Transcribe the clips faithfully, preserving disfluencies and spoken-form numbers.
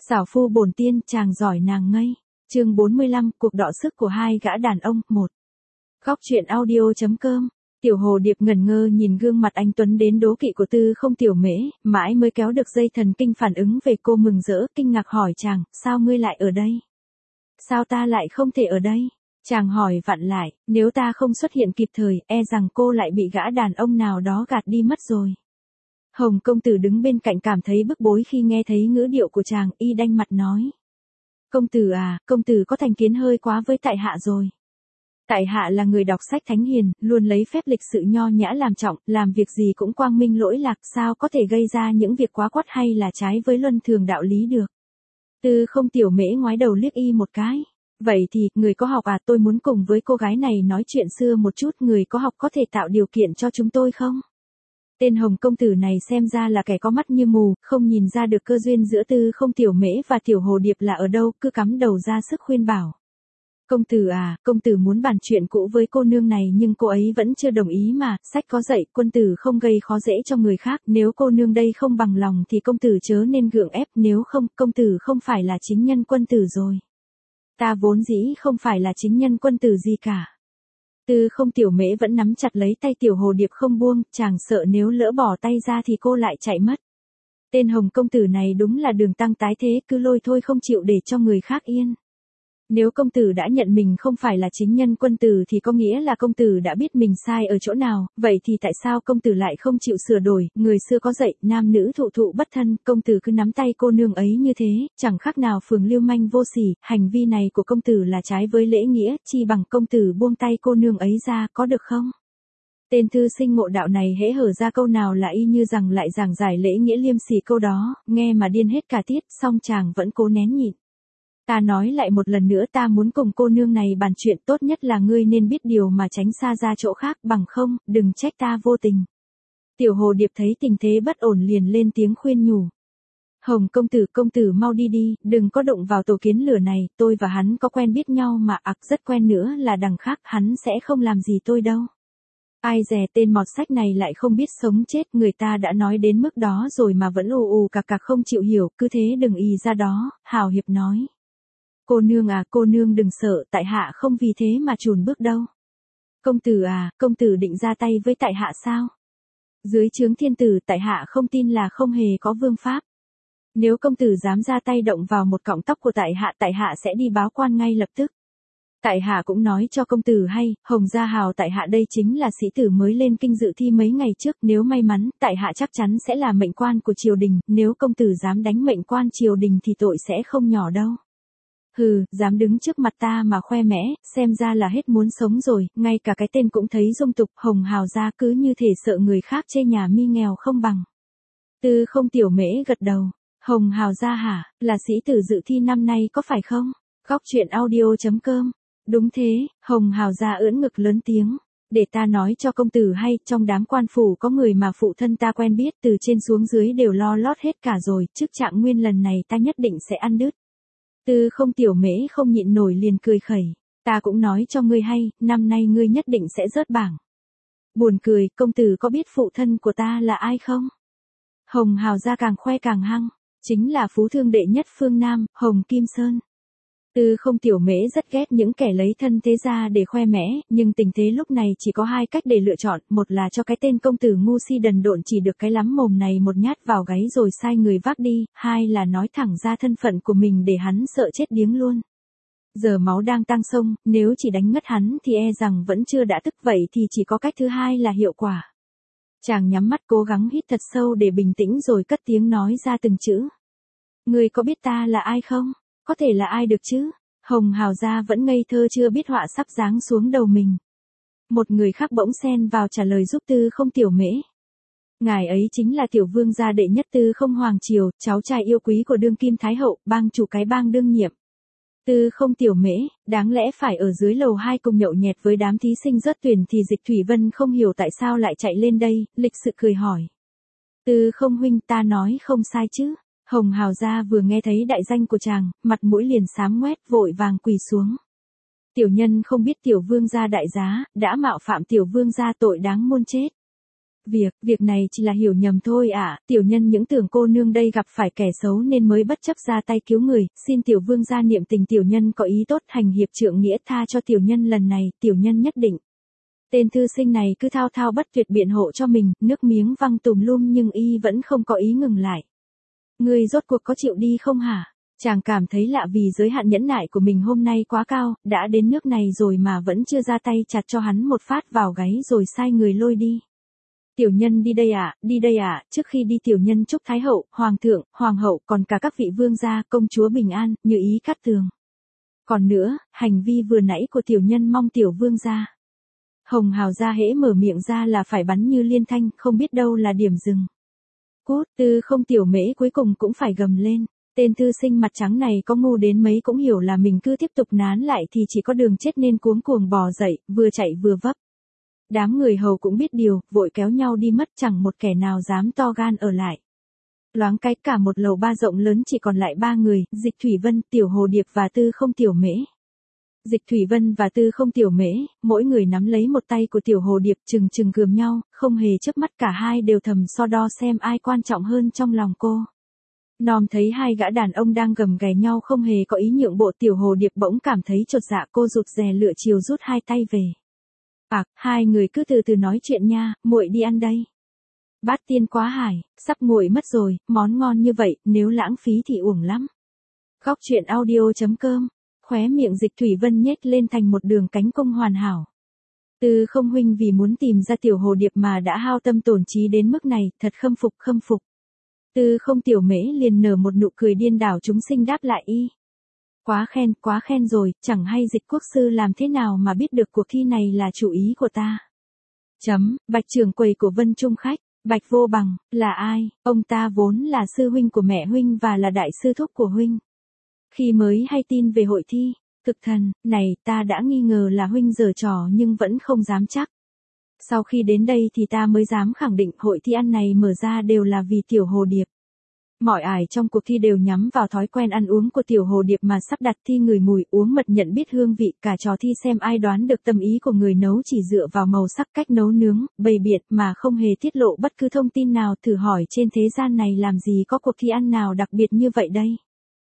Xảo phu bổn tiên, chàng giỏi nàng ngây. Chương bốn mươi lăm, cuộc đọ sức của hai gã đàn ông, một. Góc truyện audio.com. Tiểu Hồ Điệp ngẩn ngơ nhìn gương mặt anh tuấn đến đố kỵ của Tư Không Tiểu Mễ, mãi mới kéo được dây thần kinh phản ứng về. Cô mừng rỡ, kinh ngạc hỏi chàng, sao ngươi lại ở đây? Sao ta lại không thể ở đây? Chàng hỏi vặn lại, nếu ta không xuất hiện kịp thời, e rằng cô lại bị gã đàn ông nào đó gạt đi mất rồi. Hồng công tử đứng bên cạnh cảm thấy bức bối khi nghe thấy ngữ điệu của chàng, y đanh mặt nói. Công tử à, công tử có thành kiến hơi quá với tại hạ rồi. Tại hạ là người đọc sách thánh hiền, luôn lấy phép lịch sự nho nhã làm trọng, làm việc gì cũng quang minh lỗi lạc, sao có thể gây ra những việc quá quắt hay là trái với luân thường đạo lý được. Tư Không Tiểu Mễ ngoái đầu liếc y một cái. Vậy thì, người có học à, tôi muốn cùng với cô gái này nói chuyện xưa một chút, người có học có thể tạo điều kiện cho chúng tôi không? Tên Hồng công tử này xem ra là kẻ có mắt như mù, không nhìn ra được cơ duyên giữa Tư Không Tiểu Mễ và Tiểu Hồ Điệp là ở đâu, cứ cắm đầu ra sức khuyên bảo. Công tử à, công tử muốn bàn chuyện cũ với cô nương này nhưng cô ấy vẫn chưa đồng ý mà, sách có dạy, quân tử không gây khó dễ cho người khác, nếu cô nương đây không bằng lòng thì công tử chớ nên gượng ép, nếu không, công tử không phải là chính nhân quân tử rồi. Ta vốn dĩ không phải là chính nhân quân tử gì cả. Tư Không Tiểu Mễ vẫn nắm chặt lấy tay Tiểu Hồ Điệp không buông, chàng sợ nếu lỡ bỏ tay ra thì cô lại chạy mất. Tên Hồng công tử này đúng là đường tăng tái thế, cứ lôi thôi không chịu để cho người khác yên. Nếu công tử đã nhận mình không phải là chính nhân quân tử thì có nghĩa là công tử đã biết mình sai ở chỗ nào, vậy thì tại sao công tử lại không chịu sửa đổi, người xưa có dạy, nam nữ thụ thụ bất thân, công tử cứ nắm tay cô nương ấy như thế, chẳng khác nào phường lưu manh vô sỉ, hành vi này của công tử là trái với lễ nghĩa, chi bằng công tử buông tay cô nương ấy ra, có được không? Tên thư sinh ngộ đạo này hễ hở ra câu nào là y như rằng lại giảng giải lễ nghĩa liêm sỉ câu đó, nghe mà điên hết cả tiết, song chàng vẫn cố nén nhịn. Ta nói lại một lần nữa, ta muốn cùng cô nương này bàn chuyện, tốt nhất là ngươi nên biết điều mà tránh xa ra chỗ khác, bằng không, đừng trách ta vô tình. Tiểu Hồ Điệp thấy tình thế bất ổn liền lên tiếng khuyên nhủ. Hồng công tử, công tử mau đi đi, đừng có đụng vào tổ kiến lửa này, tôi và hắn có quen biết nhau mà, ặc rất quen nữa là đằng khác, hắn sẽ không làm gì tôi đâu. Ai dè tên mọt sách này lại không biết sống chết, người ta đã nói đến mức đó rồi mà vẫn ù ù cạc cạc không chịu hiểu, cứ thế đừng ì ra đó, hào hiệp nói. Cô nương à, cô nương đừng sợ, tại hạ không vì thế mà chùn bước đâu. Công tử à, công tử định ra tay với tại hạ sao? Dưới trướng thiên tử, tại hạ không tin là không hề có vương pháp. Nếu công tử dám ra tay động vào một cọng tóc của tại hạ, tại hạ sẽ đi báo quan ngay lập tức. Tại hạ cũng nói cho công tử hay, Hồng Gia Hào tại hạ đây chính là sĩ tử mới lên kinh dự thi mấy ngày trước, nếu may mắn, tại hạ chắc chắn sẽ là mệnh quan của triều đình, nếu công tử dám đánh mệnh quan triều đình thì tội sẽ không nhỏ đâu. Hừ, dám đứng trước mặt ta mà khoe mẽ, xem ra là hết muốn sống rồi, ngay cả cái tên cũng thấy dung tục, Hồng Hào gia cứ như thể sợ người khác chê nhà mi nghèo không bằng. Tư Không Tiểu Mễ gật đầu, Hồng Hào gia hả, là sĩ tử dự thi năm nay có phải không? Góc truyện audio.com. Đúng thế, Hồng Hào gia ưỡn ngực lớn tiếng. Để ta nói cho công tử hay, trong đám quan phủ có người mà phụ thân ta quen biết, từ trên xuống dưới đều lo lót hết cả rồi, chức trạng nguyên lần này ta nhất định sẽ ăn đứt. Tư Không Tiểu Mễ không nhịn nổi liền cười khẩy. Ta cũng nói cho ngươi hay, năm nay ngươi nhất định sẽ rớt bảng. Buồn cười, công tử có biết phụ thân của ta là ai không? Hồng Hào gia càng khoe càng hăng. Chính là phú thương đệ nhất phương Nam, Hồng Kim Sơn. Tư Không Tiểu Mễ rất ghét những kẻ lấy thân thế ra để khoe mẽ, nhưng tình thế lúc này chỉ có hai cách để lựa chọn, một là cho cái tên công tử ngu si đần độn chỉ được cái lắm mồm này một nhát vào gáy rồi sai người vác đi, hai là nói thẳng ra thân phận của mình để hắn sợ chết điếng luôn. Giờ máu đang tăng sông, nếu chỉ đánh ngất hắn thì e rằng vẫn chưa đã tức, vậy thì chỉ có cách thứ hai là hiệu quả. Chàng nhắm mắt cố gắng hít thật sâu để bình tĩnh rồi cất tiếng nói ra từng chữ. Người có biết ta là ai không? Có thể là ai được chứ? Hồng Hào gia vẫn ngây thơ chưa biết họa sắp giáng xuống đầu mình. Một người khác bỗng xen vào trả lời giúp Tư Không Tiểu Mễ. Ngài ấy chính là tiểu vương gia đệ nhất Tư Không Hoàng Triều, cháu trai yêu quý của đương kim thái hậu, bang chủ cái bang đương nhiệm. Tư Không Tiểu Mễ, đáng lẽ phải ở dưới lầu hai cùng nhậu nhẹt với đám thí sinh rớt tuyển thì Dịch Thủy Vân không hiểu tại sao lại chạy lên đây, lịch sự cười hỏi. Tư Không huynh, ta nói không sai chứ? Hồng Hào gia vừa nghe thấy đại danh của chàng, mặt mũi liền xám ngoét, vội vàng quỳ xuống. Tiểu nhân không biết tiểu vương gia đại giá, đã mạo phạm tiểu vương gia tội đáng muôn chết. Việc, việc này chỉ là hiểu nhầm thôi ạ, tiểu nhân những tưởng cô nương đây gặp phải kẻ xấu nên mới bất chấp ra tay cứu người, xin tiểu vương gia niệm tình tiểu nhân có ý tốt hành hiệp trượng nghĩa tha cho tiểu nhân lần này, tiểu nhân nhất định. Tên thư sinh này cứ thao thao bất tuyệt biện hộ cho mình, nước miếng văng tùm lum nhưng y vẫn không có ý ngừng lại. Ngươi rốt cuộc có chịu đi không hả? Chàng cảm thấy lạ vì giới hạn nhẫn nại của mình hôm nay quá cao, đã đến nước này rồi mà vẫn chưa ra tay chặt cho hắn một phát vào gáy rồi sai người lôi đi. Tiểu nhân đi đây ạ, à, đi đây ạ, à, trước khi đi tiểu nhân chúc Thái hậu, Hoàng thượng, Hoàng hậu còn cả các vị vương gia, công chúa bình an, như ý Cát Tường. Còn nữa, hành vi vừa nãy của tiểu nhân mong tiểu vương gia. Hồng Hào gia hễ mở miệng ra là phải bắn như liên thanh, không biết đâu là điểm dừng. Cút, Tư Không tiểu mễ cuối cùng cũng phải gầm lên. Tên thư sinh mặt trắng này có ngu đến mấy cũng hiểu là mình cứ tiếp tục nán lại thì chỉ có đường chết nên cuống cuồng bò dậy, vừa chạy vừa vấp. Đám người hầu cũng biết điều, vội kéo nhau đi mất chẳng một kẻ nào dám to gan ở lại. Loáng cái cả một lầu ba rộng lớn chỉ còn lại ba người, Dịch Thủy Vân, Tiểu Hồ Điệp và Tư Không tiểu mễ. Dịch Thủy Vân và Tư Không tiểu mễ, mỗi người nắm lấy một tay của Tiểu Hồ Điệp chừng chừng gườm nhau, không hề chớp mắt cả hai đều thầm so đo xem ai quan trọng hơn trong lòng cô. Nom thấy hai gã đàn ông đang gầm ghè nhau không hề có ý nhượng bộ, Tiểu Hồ Điệp bỗng cảm thấy chột dạ, cô rụt rè lựa chiều rút hai tay về. À, hai người cứ từ từ nói chuyện nha, muội đi ăn đây. Bát tiên quá hải, sắp nguội mất rồi, món ngon như vậy, nếu lãng phí thì uổng lắm. Góc truyện audio chấm com, khóe miệng Dịch Thủy Vân nhếch lên thành một đường cánh cung hoàn hảo. Tư Không huynh vì muốn tìm ra Tiểu Hồ Điệp mà đã hao tâm tổn trí đến mức này, thật khâm phục khâm phục. Tư Không tiểu mễ liền nở một nụ cười điên đảo chúng sinh đáp lại y. Quá khen, quá khen rồi, chẳng hay Dịch quốc sư làm thế nào mà biết được cuộc thi này là chủ ý của ta. Chấm, Bạch trưởng quầy của Vân Trung khách, Bạch Vô Bằng, là ai? Ông ta vốn là sư huynh của mẹ huynh và là đại sư thúc của huynh. Khi mới hay tin về hội thi, Cực Thần, này ta đã nghi ngờ là huynh giở trò nhưng vẫn không dám chắc. Sau khi đến đây thì ta mới dám khẳng định hội thi ăn này mở ra đều là vì Tiểu Hồ Điệp. Mọi ải trong cuộc thi đều nhắm vào thói quen ăn uống của Tiểu Hồ Điệp mà sắp đặt thi người mùi uống mật nhận biết hương vị, cả trò thi xem ai đoán được tâm ý của người nấu chỉ dựa vào màu sắc cách nấu nướng, bày biện mà không hề tiết lộ bất cứ thông tin nào. Thử hỏi trên thế gian này làm gì có cuộc thi ăn nào đặc biệt như vậy đây?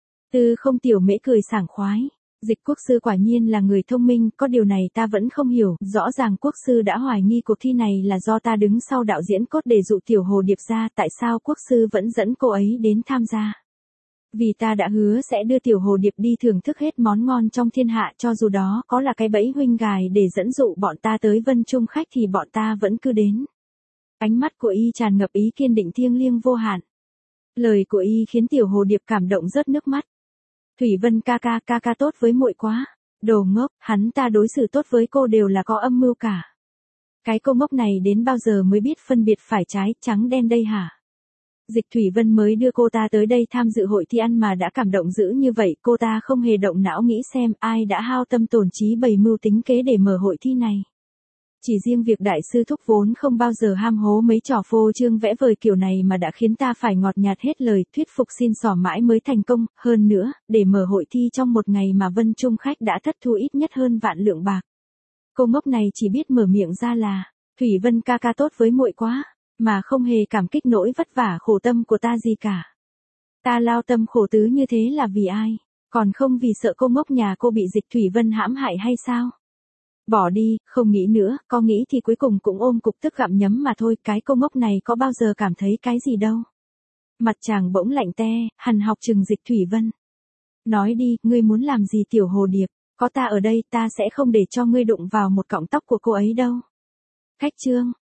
Tư Không tiểu mễ cười sảng khoái. Dịch quốc sư quả nhiên là người thông minh, có điều này ta vẫn không hiểu, rõ ràng quốc sư đã hoài nghi cuộc thi này là do ta đứng sau đạo diễn cốt để dụ Tiểu Hồ Điệp ra, tại sao quốc sư vẫn dẫn cô ấy đến tham gia? Vì ta đã hứa sẽ đưa Tiểu Hồ Điệp đi thưởng thức hết món ngon trong thiên hạ, cho dù đó có là cái bẫy huynh gài để dẫn dụ bọn ta tới Vân Trung khách thì bọn ta vẫn cứ đến. Ánh mắt của y tràn ngập ý kiên định thiêng liêng vô hạn. Lời của y khiến Tiểu Hồ Điệp cảm động rớt nước mắt. Thủy Vân ca ca ca ca tốt với muội quá. Đồ ngốc, hắn ta đối xử tốt với cô đều là có âm mưu cả. Cái cô ngốc này đến bao giờ mới biết phân biệt phải trái, trắng đen đây hả? Dịch Thủy Vân mới đưa cô ta tới đây tham dự hội thi ăn mà đã cảm động dữ như vậy, cô ta không hề động não nghĩ xem ai đã hao tâm tổn trí bày mưu tính kế để mở hội thi này. Chỉ riêng việc đại sư thúc vốn không bao giờ ham hố mấy trò phô trương vẽ vời kiểu này mà đã khiến ta phải ngọt nhạt hết lời, thuyết phục xin xỏ mãi mới thành công, hơn nữa, để mở hội thi trong một ngày mà Vân Trung khách đã thất thu ít nhất hơn vạn lượng bạc. Cô ngốc này chỉ biết mở miệng ra là, Thủy Vân ca ca tốt với muội quá, mà không hề cảm kích nỗi vất vả khổ tâm của ta gì cả. Ta lao tâm khổ tứ như thế là vì ai? Còn không vì sợ cô ngốc nhà cô bị Dịch Thủy Vân hãm hại hay sao? Bỏ đi, không nghĩ nữa, có nghĩ thì cuối cùng cũng ôm cục tức gặm nhấm mà thôi, cái cô ngốc này có bao giờ cảm thấy cái gì đâu. Mặt chàng bỗng lạnh te, hằn học chừng Dịch Thủy Vân. Nói đi, ngươi muốn làm gì Tiểu Hồ Điệp, có ta ở đây ta sẽ không để cho ngươi đụng vào một cọng tóc của cô ấy đâu. Khách trương,